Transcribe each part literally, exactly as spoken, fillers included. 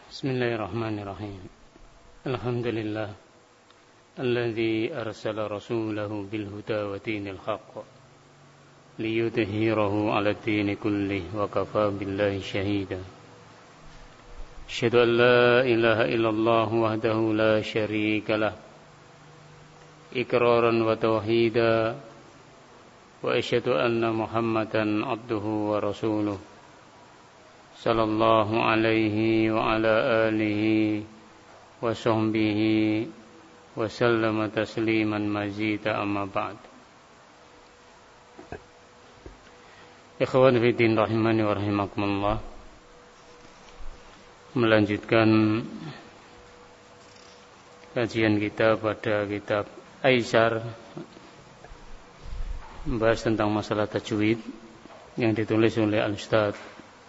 Bismillahirrahmanirrahim. Alhamdulillah alladzi arsala rasulahu bil huda wa dinil haqq liyudhhirahu 'ala ad-dini kullih wa kafaa billahi shahida. Asyhadu an la ilaha illallah wahdahu la syarika lah iqraran wa tauhida wa asyhadu anna Muhammadan 'abduhu wa rasuluh sallallahu alaihi wa ala alihi wa sahbihi wa sallama tasliman mazida amma ba'd. Ikhwan fi din rahimani wa rahimakumullah. Melanjutkan kajian kita pada kitab Aisar, membahas tentang masalah tajwid yang ditulis oleh Al-Ustaz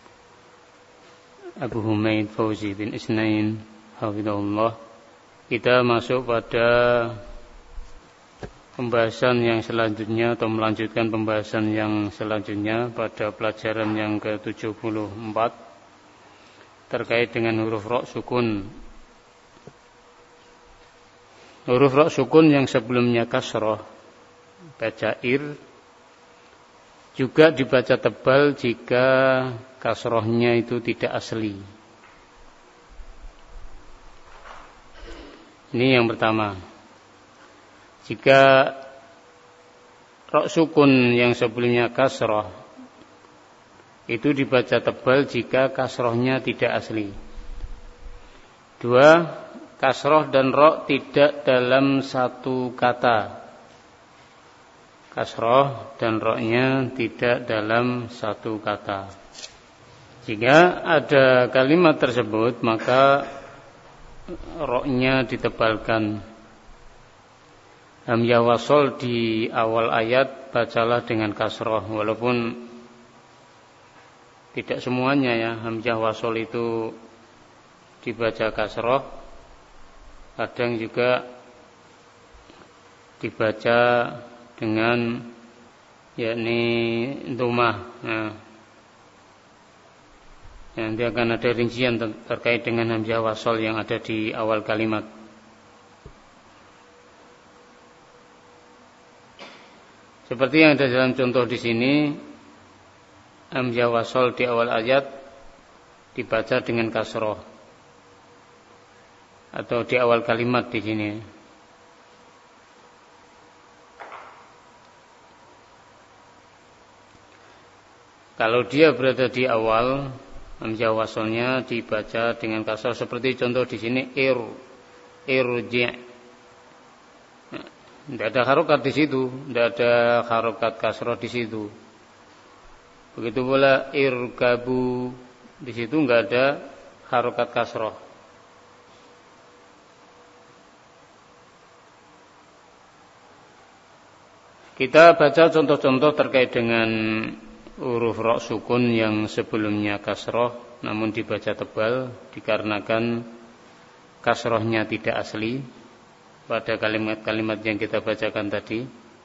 Abu Humaid Fauzi bin Isnain hafizahullah. Kita masuk pada pembahasan yang selanjutnya atau melanjutkan pembahasan yang selanjutnya pada pelajaran yang ke tujuh puluh empat terkait dengan huruf ra sukun. Huruf ra sukun yang sebelumnya kasrah baca ir juga dibaca tebal jika kasrohnya itu tidak asli. Ini yang pertama. Jika ra sukun yang sebelumnya kasroh itu dibaca tebal jika kasrohnya tidak asli. Dua, kasroh dan ra tidak dalam satu kata. Kasroh dan ra-nya tidak dalam satu kata. Jika ada kalimat tersebut, maka ra-nya ditebalkan. Hamzah wasol di awal ayat bacalah dengan kasroh, walaupun tidak semuanya ya hamzah wasol itu dibaca kasroh, kadang juga dibaca dengan yakni dhammah. Nah, nanti akan ada rincian terkait dengan hamzah wasol yang ada di awal kalimat. Seperti yang ada dalam contoh di sini, hamzah wasol di awal ayat dibaca dengan kasroh atau di awal kalimat di sini. Kalau dia berada di awal, hamzah wasolnya dibaca dengan kasroh seperti contoh di sini ir irji'. Nah, tidak ada harokat di situ, tidak ada harokat kasroh di situ. Begitu pula irkabu, di situ enggak ada harokat kasroh. Kita baca contoh-contoh terkait dengan huruf ra sukun yang sebelumnya kasroh namun dibaca tebal dikarenakan kasrohnya tidak asli pada kalimat-kalimat yang kita bacakan tadi.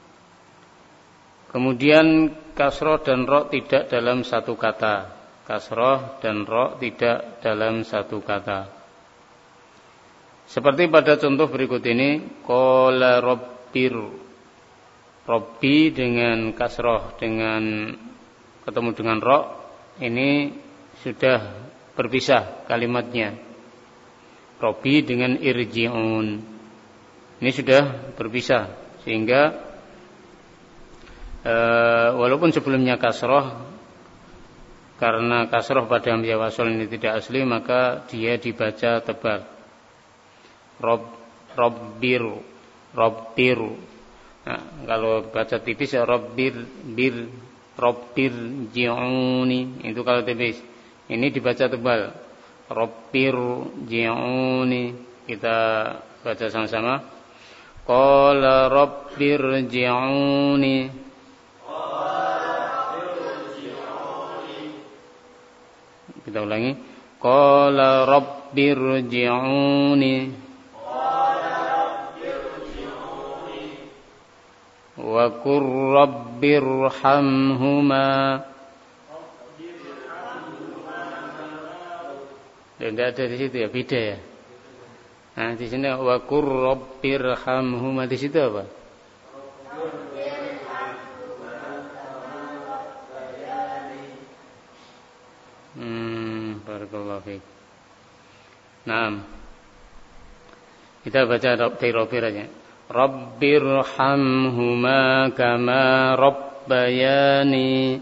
Kemudian kasroh dan ra tidak dalam satu kata. Kasroh dan ra tidak dalam satu kata. Seperti pada contoh berikut ini, qala rabbir. Rabbi dengan kasroh dengan ketemu dengan ra, ini sudah berpisah kalimatnya. Rabbi dengan irji'un, ini sudah berpisah, sehingga e, walaupun sebelumnya kasroh, karena kasroh pada hamzah wasol ini tidak asli, maka dia dibaca tebal. Rob, Rabbir, Rabbir. Nah, kalau baca tipis ya Rabbir, bir Rabbir ji'uni, itu kalau tipis. Ini dibaca tebal. Rabbir ji'uni. Kita baca sama-sama. Qala rabbir ji'uni. Kita ulangi. Qala rabbir ji'uni. Wa qur rabbirhamhuma Tidak ada di situ ya, beda ya. Nah di sini wa qur rabbirhamhuma, di situ apa? Hmm, barakallahu fiik. Naam. Kita baca Rabbir aja. Rabbirhamhuma kama rabbayani.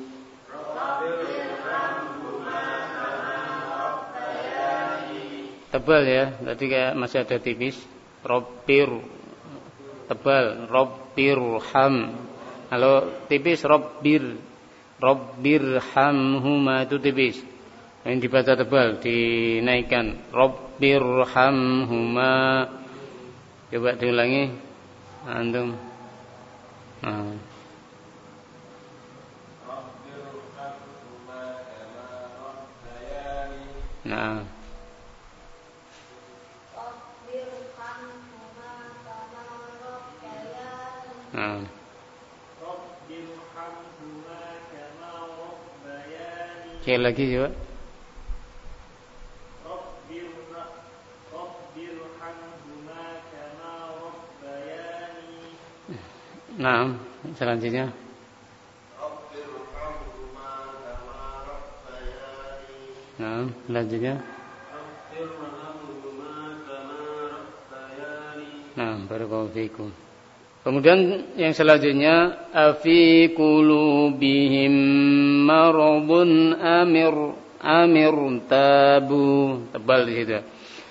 Tebal ya, tadi kayak masih ada tipis. Rabbir tebal, Rabbirham. Kalau tipis Rabbir. Rabbirhamhuma itu tipis. Yang dibaca tebal, dinaikkan. Rabbirhamhuma. Coba diulangi. Antum. Nah. Nah. Nah. Sekali lagi coba. Nah, selanjutnya. Nah, selanjutnya. Nah, barakallahu fiikum. Kemudian yang selanjutnya, afi qulubihim maradun amir amir tabu, tebal di situ.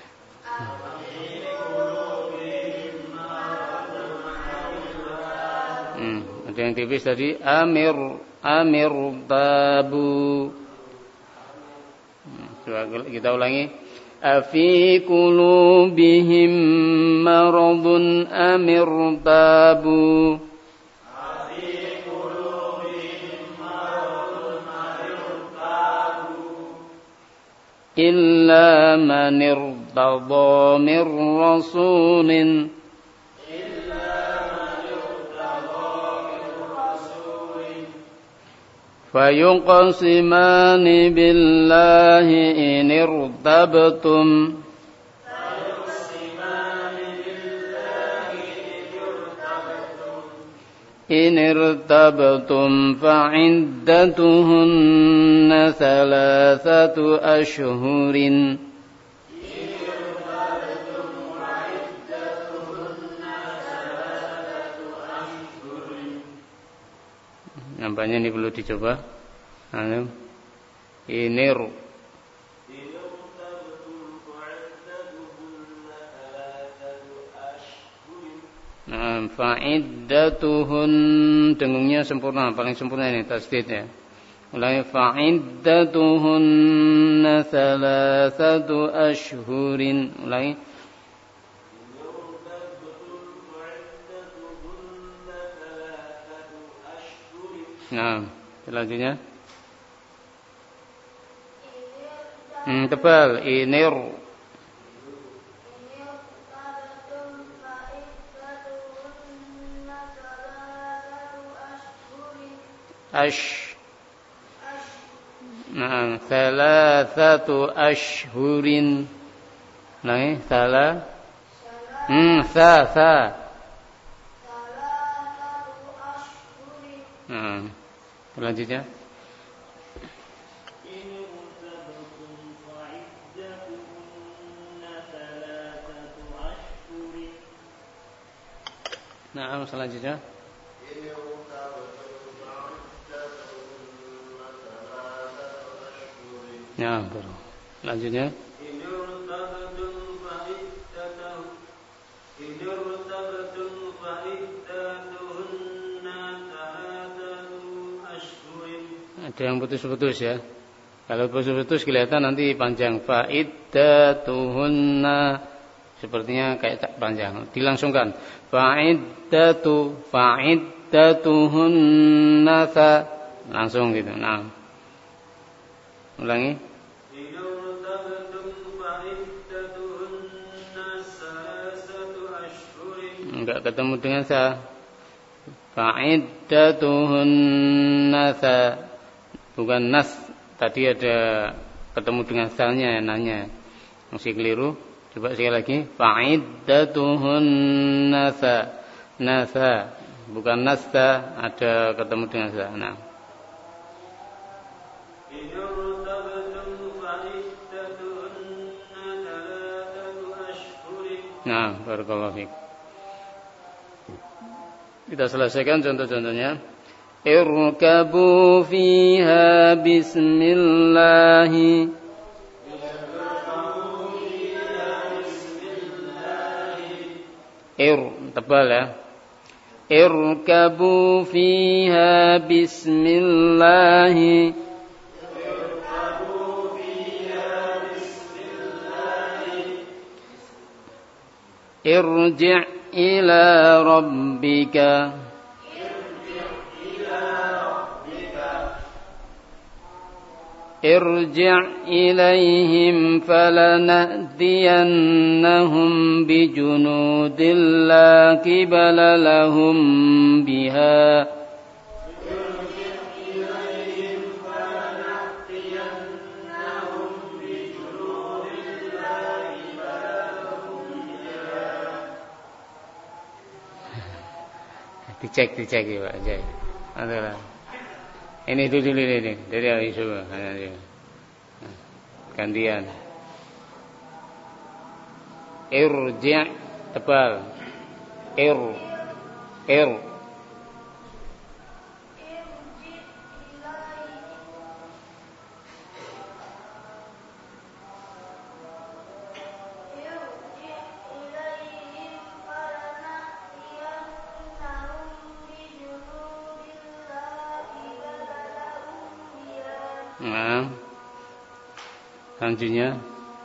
Hmm, ada yang tipis tadi, amir amir tabu. Coba kita ulangi. Afi qulubihim maradun amir tabu. Afi qulubihim maradun amir tabu. Illa man irtada mir rasulin. فيقسمان بالله إن ارتبتم إن ارتبتم فعدتهن ثلاثة أشهر Nampaknya ini perlu dicoba. Anu. Inir. Nah, fa'iddatuhun dengungnya sempurna, paling sempurna ini tasdidnya. Ulangi fa'iddatuhunna thalathatu ashhurin. Ulangi. Nah, selanjutnya. Hmm, tebal. Inir. Ash. Nah, thalathatu ashhurin. Nah, salah. Hmm, sa, sa. Nah, selanjutnya. Nah, selanjutnya. Ya, baru. Selanjutnya. Ada yang putus-putus ya. Kalau putus-putus kelihatan nanti panjang. Fa'iddatuhunna, sepertinya kayak tak panjang. Dilangsungkan. Fa'iddatu fa'iddatuhunna sa. Langsung gitu. Nah. Ulangi. Enggak ketemu dengan sa. Fa'iddatuhunna sa. Bukan nas. Tadi ada ketemu dengan salnya, nanya. Masih keliru. Coba sekali lagi. Fa'iddatuhun nasa. Nasa. Bukan nasta. Ada ketemu dengan sa. Nah. Nah, barakallahu fiik. Kita selesaikan contoh-contohnya. Irkabu fiha bismillahi. Ir, tebal ya. Irkabu fiha bismillahi. Irji' ila rabbika. Irji' ilaihim falana'tiyannahum bijunudin la qibala lahum biha. Dicek, dicek ya Pak. Adalah. Ini dulu ini dari Aisyah. Gantian. Irji' tebal. Ir. Ir. Nah, selanjutnya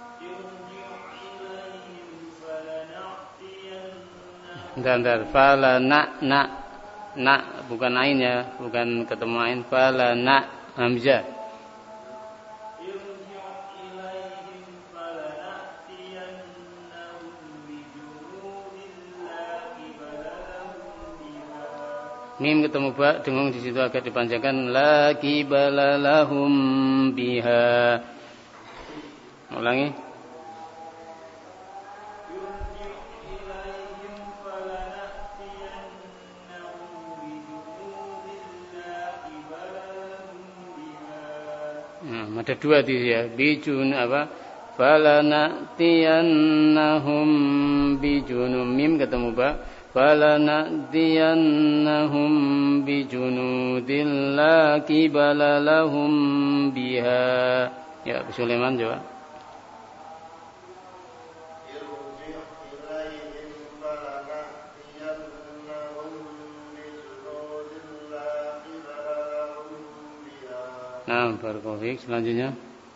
dan dan fala na na na bukan ain ya, bukan ketemu ain. Fala na hamzah. Mim ketemu ba, dengung di situ agak dipanjangkan. La qibala lahum biha. Ulangi. Nah, ada dua di sini ya. Bijun apa? Falana'tiyannahum bijunum. Mim ketemu ba. فَلَنَأْتِيَنَّهُمْ بِجُنُودٍ لَا قِبَلَ لَهُمْ بِهَا. Ya, Sulaiman coba. Nah, barakallahu fiik. Selanjutnya.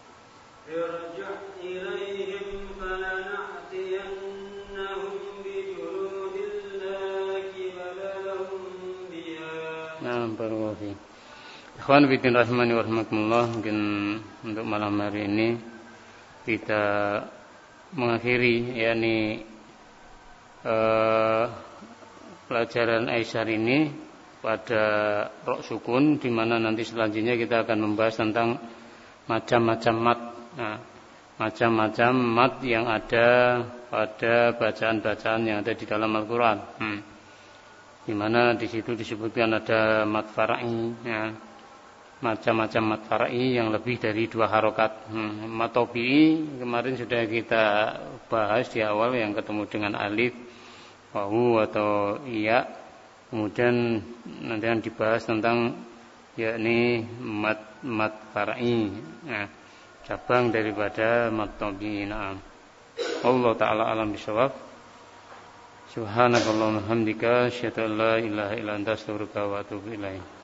Ikhwan fillah rahimani wa rahmatullah, mungkin untuk malam hari ini kita mengakhiri yakni eh, pelajaran Aisyar ini pada rok sukun, di mana nanti selanjutnya kita akan membahas tentang macam-macam mat. Nah, macam-macam mat yang ada pada bacaan-bacaan yang ada di dalam Al-Qur'an. Hmm. Di mana di situ disebutkan ada mat far'i, ya. Macam-macam mat far'i yang lebih dari dua harokat. Hmm. Mat tabi'i kemarin sudah kita bahas di awal yang ketemu dengan alif, wawu atau iya. Kemudian nanti akan dibahas tentang yakni mat mat far'i, ya. Cabang daripada mat tabi'i. Nah. Allah taala alam bisawab. Subhanakallahumma hamdika asyhadu an la ilaha illa anta astaghfiruka wa atubu ilaik.